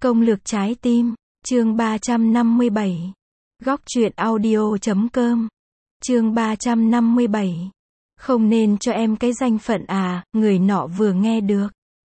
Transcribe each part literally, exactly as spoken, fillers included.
Công lược trái tim, chương ba trăm năm mươi bảy. Góc truyện audio chấm com. Chương ba trăm năm mươi bảy. Không nên cho em cái danh phận à, người nọ vừa nghe được.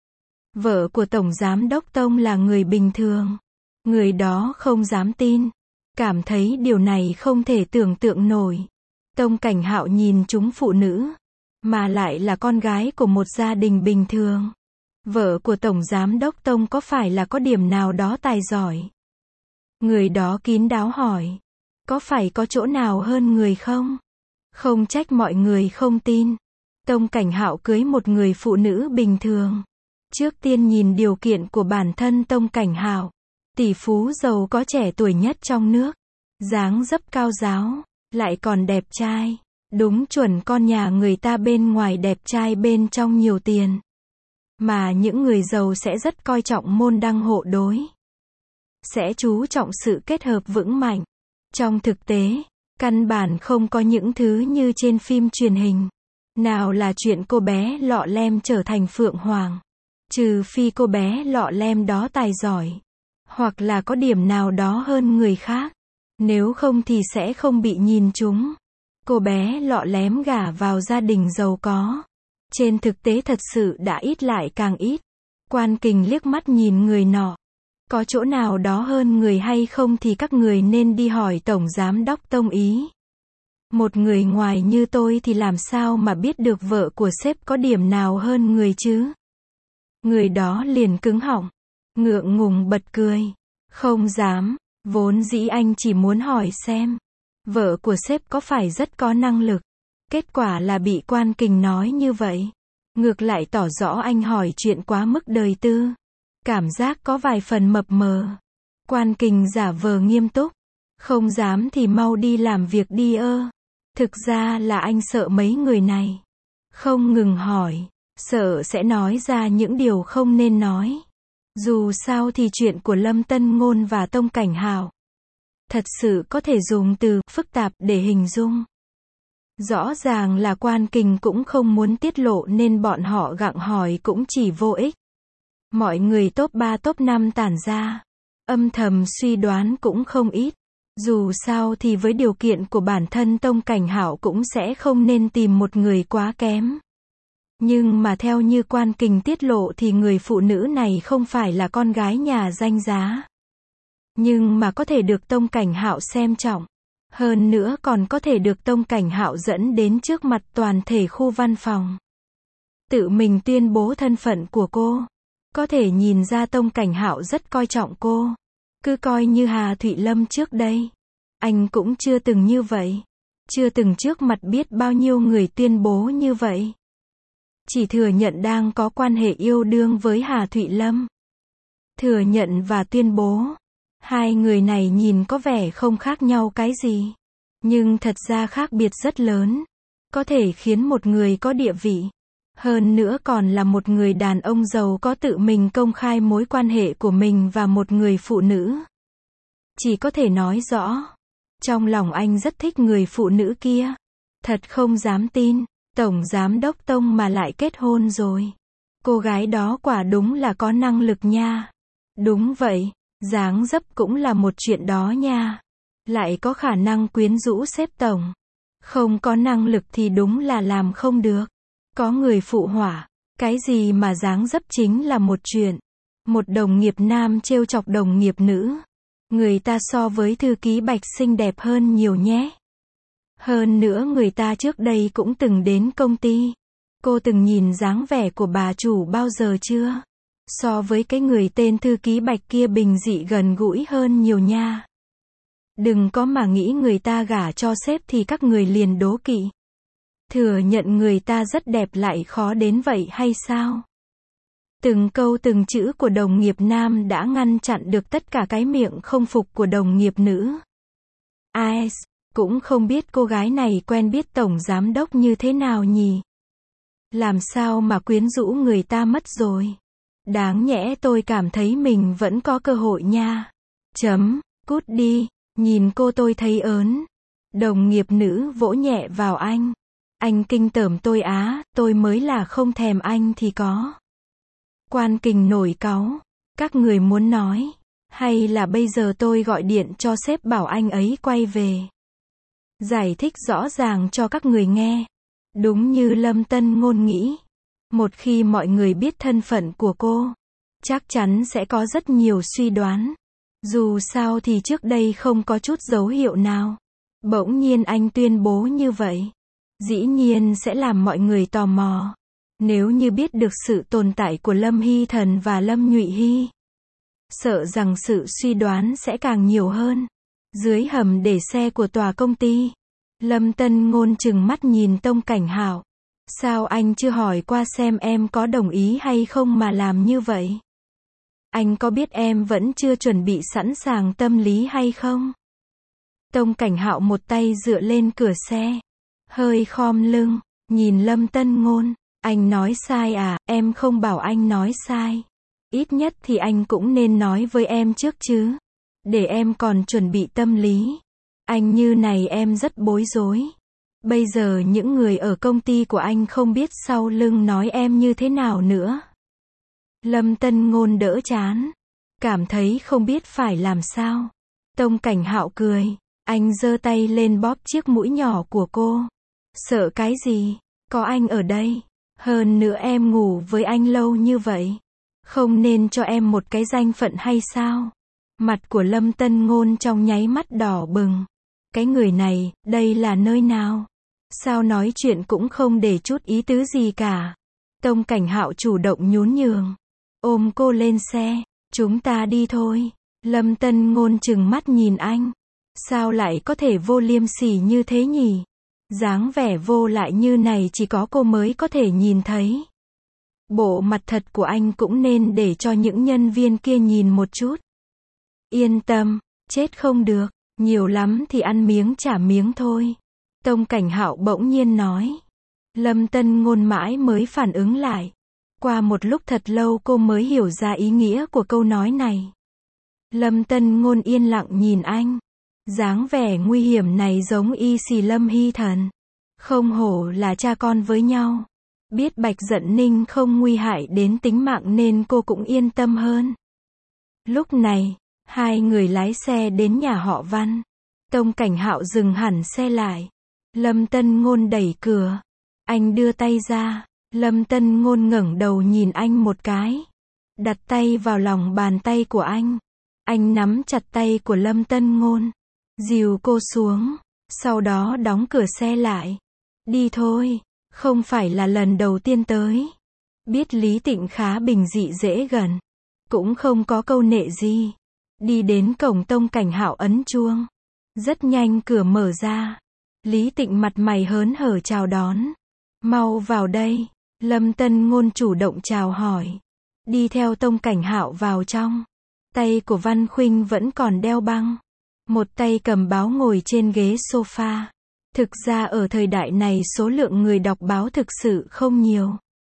Vợ của Tổng Giám Đốc Tông là người bình thường. Người đó không dám tin. Cảm thấy điều này không thể tưởng tượng nổi. Tông Cảnh Hạo nhìn chúng phụ nữ. Mà lại là con gái của một gia đình bình thường. Vợ của Tổng Giám Đốc Tông có phải là có điểm nào đó tài giỏi? Người đó kín đáo hỏi. Có phải có chỗ nào hơn người không? Không trách mọi người không tin. Tông Cảnh Hạo cưới một người phụ nữ bình thường. Trước tiên nhìn điều kiện của bản thân Tông Cảnh Hạo. Tỷ phú giàu có trẻ tuổi nhất trong nước. Dáng dấp cao ráo. Lại còn đẹp trai. Đúng chuẩn con nhà người ta bên ngoài đẹp trai bên trong nhiều tiền. Mà những người giàu sẽ rất coi trọng môn đăng hộ đối. Sẽ chú trọng sự kết hợp vững mạnh. Trong thực tế, căn bản không có những thứ như trên phim truyền hình. Nào là chuyện cô bé lọ lem trở thành Phượng Hoàng. Trừ phi cô bé lọ lem đó tài giỏi. Hoặc là có điểm nào đó hơn người khác. Nếu không thì sẽ không bị nhìn trúng. Cô bé lọ lem gả vào gia đình giàu có. Trên thực tế thật sự đã ít lại càng ít. Quan Kình liếc mắt nhìn người nọ. Có chỗ nào đó hơn người hay không thì các người nên đi hỏi Tổng Giám Đốc Tông ý. Một người ngoài như tôi thì làm sao mà biết được vợ của sếp có điểm nào hơn người chứ? Người đó liền cứng họng. Ngượng ngùng bật cười. Không dám. Vốn dĩ anh chỉ muốn hỏi xem. Vợ của sếp có phải rất có năng lực? Kết quả là bị Quan Kình nói như vậy. Ngược lại tỏ rõ anh hỏi chuyện quá mức đời tư. Cảm giác có vài phần mập mờ. Quan Kình giả vờ nghiêm túc. Không dám thì mau đi làm việc đi ơ. Thực ra là anh sợ mấy người này. Không ngừng hỏi. Sợ sẽ nói ra những điều không nên nói. Dù sao thì chuyện của Lâm Tân Ngôn và Tông Cảnh Hạo. Thật sự có thể dùng từ phức tạp để hình dung. Rõ ràng là Quan Kình cũng không muốn tiết lộ nên bọn họ gặng hỏi cũng chỉ vô ích. Mọi người top ba top năm tản ra. Âm thầm suy đoán cũng không ít. Dù sao thì với điều kiện của bản thân Tông Cảnh Hạo cũng sẽ không nên tìm một người quá kém. Nhưng mà theo như Quan Kình tiết lộ thì người phụ nữ này không phải là con gái nhà danh giá. Nhưng mà có thể được Tông Cảnh Hạo xem trọng. Hơn nữa còn có thể được Tông Cảnh Hạo dẫn đến trước mặt toàn thể khu văn phòng. Tự mình tuyên bố thân phận của cô. Có thể nhìn ra Tông Cảnh Hạo rất coi trọng cô. Cứ coi như Hà Thụy Lâm trước đây. Anh cũng chưa từng như vậy. Chưa từng trước mặt biết bao nhiêu người tuyên bố như vậy. Chỉ thừa nhận đang có quan hệ yêu đương với Hà Thụy Lâm. Thừa nhận và tuyên bố. Hai người này nhìn có vẻ không khác nhau cái gì. Nhưng thật ra khác biệt rất lớn. Có thể khiến một người có địa vị. Hơn nữa còn là một người đàn ông giàu có tự mình công khai mối quan hệ của mình và một người phụ nữ. Chỉ có thể nói rõ. Trong lòng anh rất thích người phụ nữ kia. Thật không dám tin. Tổng Giám Đốc Tông mà lại kết hôn rồi. Cô gái đó quả đúng là có năng lực nha. Đúng vậy. Dáng dấp cũng là một chuyện đó nha. Lại có khả năng quyến rũ sếp tổng. Không có năng lực thì đúng là làm không được. Có người phụ họa. Cái gì mà dáng dấp chính là một chuyện. Một đồng nghiệp nam trêu chọc đồng nghiệp nữ. Người ta so với thư ký Bạch xinh đẹp hơn nhiều nhé. Hơn nữa người ta trước đây cũng từng đến công ty. Cô từng nhìn dáng vẻ của bà chủ bao giờ chưa? So với cái người tên thư ký Bạch kia bình dị gần gũi hơn nhiều nha. Đừng có mà nghĩ người ta gả cho sếp thì các người liền đố kỵ. Thừa nhận người ta rất đẹp lại khó đến vậy hay sao? Từng câu từng chữ của đồng nghiệp nam đã ngăn chặn được tất cả cái miệng không phục của đồng nghiệp nữ. Ai cũng không biết cô gái này quen biết Tổng Giám Đốc như thế nào nhỉ? Làm sao mà quyến rũ người ta mất rồi? Đáng nhẽ tôi cảm thấy mình vẫn có cơ hội nha. Chấm, cút đi, nhìn cô tôi thấy ớn. Đồng nghiệp nữ vỗ nhẹ vào anh. Anh kinh tởm tôi á, tôi mới là không thèm anh thì có. Quan Kình nổi cáu. Các người muốn nói, Hay là bây giờ tôi gọi điện cho sếp bảo anh ấy quay về. Giải thích rõ ràng cho các người nghe. Đúng như Lâm Tân Ngôn nghĩ. Một khi mọi người biết thân phận của cô, chắc chắn sẽ có rất nhiều suy đoán. Dù sao thì trước đây không có chút dấu hiệu nào. Bỗng nhiên anh tuyên bố như vậy. Dĩ nhiên sẽ làm mọi người tò mò. Nếu như biết được sự tồn tại của Lâm Hy Thần và Lâm Nhụy Hy, sợ rằng sự suy đoán sẽ càng nhiều hơn. Dưới hầm để xe của tòa công ty, Lâm Tân Ngôn trừng mắt nhìn Tông Cảnh Hạo. Sao anh chưa hỏi qua xem em có đồng ý hay không mà làm như vậy? Anh có biết em vẫn chưa chuẩn bị sẵn sàng tâm lý hay không? Tông Cảnh Hạo một tay dựa lên cửa xe, hơi khom lưng, nhìn Lâm Tân Ngôn. Anh nói sai à? Em không bảo anh nói sai. Ít nhất thì anh cũng nên nói với em trước chứ. Để em còn chuẩn bị tâm lý. Anh như này em rất bối rối. Bây giờ những người ở công ty của anh không biết sau lưng nói em như thế nào nữa. Lâm Tân Ngôn đỡ chán, cảm thấy không biết phải làm sao. Tông Cảnh Hạo cười. Anh giơ tay lên bóp chiếc mũi nhỏ của cô. Sợ cái gì? Có anh ở đây. Hơn nữa em ngủ với anh lâu như vậy. Không nên cho em một cái danh phận hay sao? Mặt của Lâm Tân Ngôn trong nháy mắt đỏ bừng. Cái người này, đây là nơi nào? Sao nói chuyện cũng không để chút ý tứ gì cả. Tông Cảnh Hạo chủ động nhún nhường. Ôm cô lên xe. Chúng ta đi thôi. Lâm Tân Ngôn trừng mắt nhìn anh. Sao lại có thể vô liêm sỉ như thế nhỉ? Dáng vẻ vô lại như này chỉ có cô mới có thể nhìn thấy. Bộ mặt thật của anh cũng nên để cho những nhân viên kia nhìn một chút. Yên tâm, chết không được, nhiều lắm thì ăn miếng trả miếng thôi. Tông Cảnh Hạo bỗng nhiên nói. Lâm Tân Ngôn mãi mới phản ứng lại. Qua một lúc thật lâu cô mới hiểu ra ý nghĩa của câu nói này. Lâm Tân Ngôn yên lặng nhìn anh. Dáng vẻ nguy hiểm này giống y xì Lâm Hy Thần. Không hổ là cha con với nhau. Biết Bạch Dận Ninh không nguy hại đến tính mạng nên cô cũng yên tâm hơn. Lúc này, hai người lái xe đến nhà họ Văn. Tông Cảnh Hạo dừng hẳn xe lại. Lâm Tân Ngôn đẩy cửa. Anh đưa tay ra. Lâm Tân Ngôn ngẩng đầu nhìn anh một cái. Đặt tay vào lòng bàn tay của anh. Anh nắm chặt tay của Lâm Tân Ngôn. Dìu cô xuống. Sau đó đóng cửa xe lại. Đi thôi. Không phải là lần đầu tiên tới. Biết Lý Tịnh khá bình dị dễ gần. Cũng không có câu nệ gì. Đi đến cổng Tông Cảnh Hạo ấn chuông. Rất nhanh cửa mở ra. Lý Tịnh mặt mày hớn hở chào đón. Mau vào đây. Lâm Tân Ngôn chủ động chào hỏi. Đi theo Tông Cảnh Hạo vào trong. Tay của Văn Khuynh vẫn còn đeo băng. Một tay cầm báo ngồi trên ghế sofa. Thực ra ở thời đại này số lượng người đọc báo thực sự không nhiều.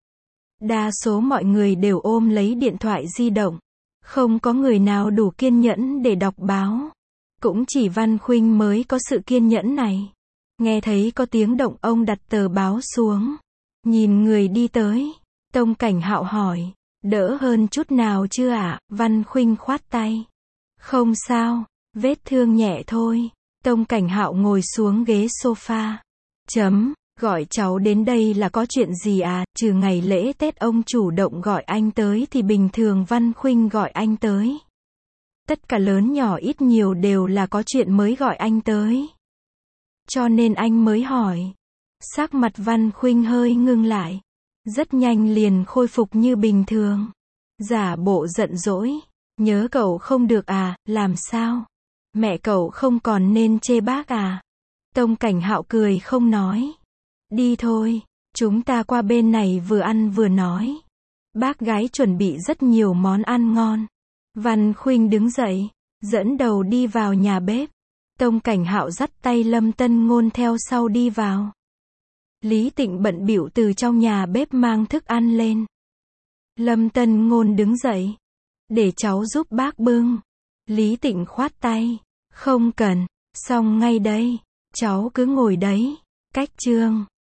Đa số mọi người đều ôm lấy điện thoại di động. Không có người nào đủ kiên nhẫn để đọc báo. Cũng chỉ Văn Khuynh mới có sự kiên nhẫn này. Nghe thấy có tiếng động ông đặt tờ báo xuống. Nhìn người đi tới. Tông Cảnh Hạo hỏi. Đỡ hơn chút nào chưa ạ? Văn Khuynh khoát tay. Không sao. Vết thương nhẹ thôi. Tông Cảnh Hạo ngồi xuống ghế sofa. Chấm. Gọi cháu đến đây là có chuyện gì à? Trừ ngày lễ Tết ông chủ động gọi anh tới thì bình thường Văn Khuynh gọi anh tới. Tất cả lớn nhỏ ít nhiều đều là có chuyện mới gọi anh tới. Cho nên anh mới hỏi. Sắc mặt Văn Khuynh hơi ngưng lại. Rất nhanh liền khôi phục như bình thường. Giả bộ giận dỗi. Nhớ cậu không được à? Làm sao? Mẹ cậu không còn nên chê bác à? Tông Cảnh Hạo cười không nói. Đi thôi, chúng ta qua bên này vừa ăn vừa nói. Bác gái chuẩn bị rất nhiều món ăn ngon. Văn Khuynh đứng dậy, dẫn đầu đi vào nhà bếp. Tông Cảnh Hạo dắt tay Lâm Tân Ngôn theo sau đi vào. Lý Tịnh bận bịu từ trong nhà bếp mang thức ăn lên. Lâm Tân Ngôn đứng dậy. Để cháu giúp bác bưng. Lý Tịnh khoát tay. Không cần, xong ngay đây. Cháu cứ ngồi đấy. Cách chương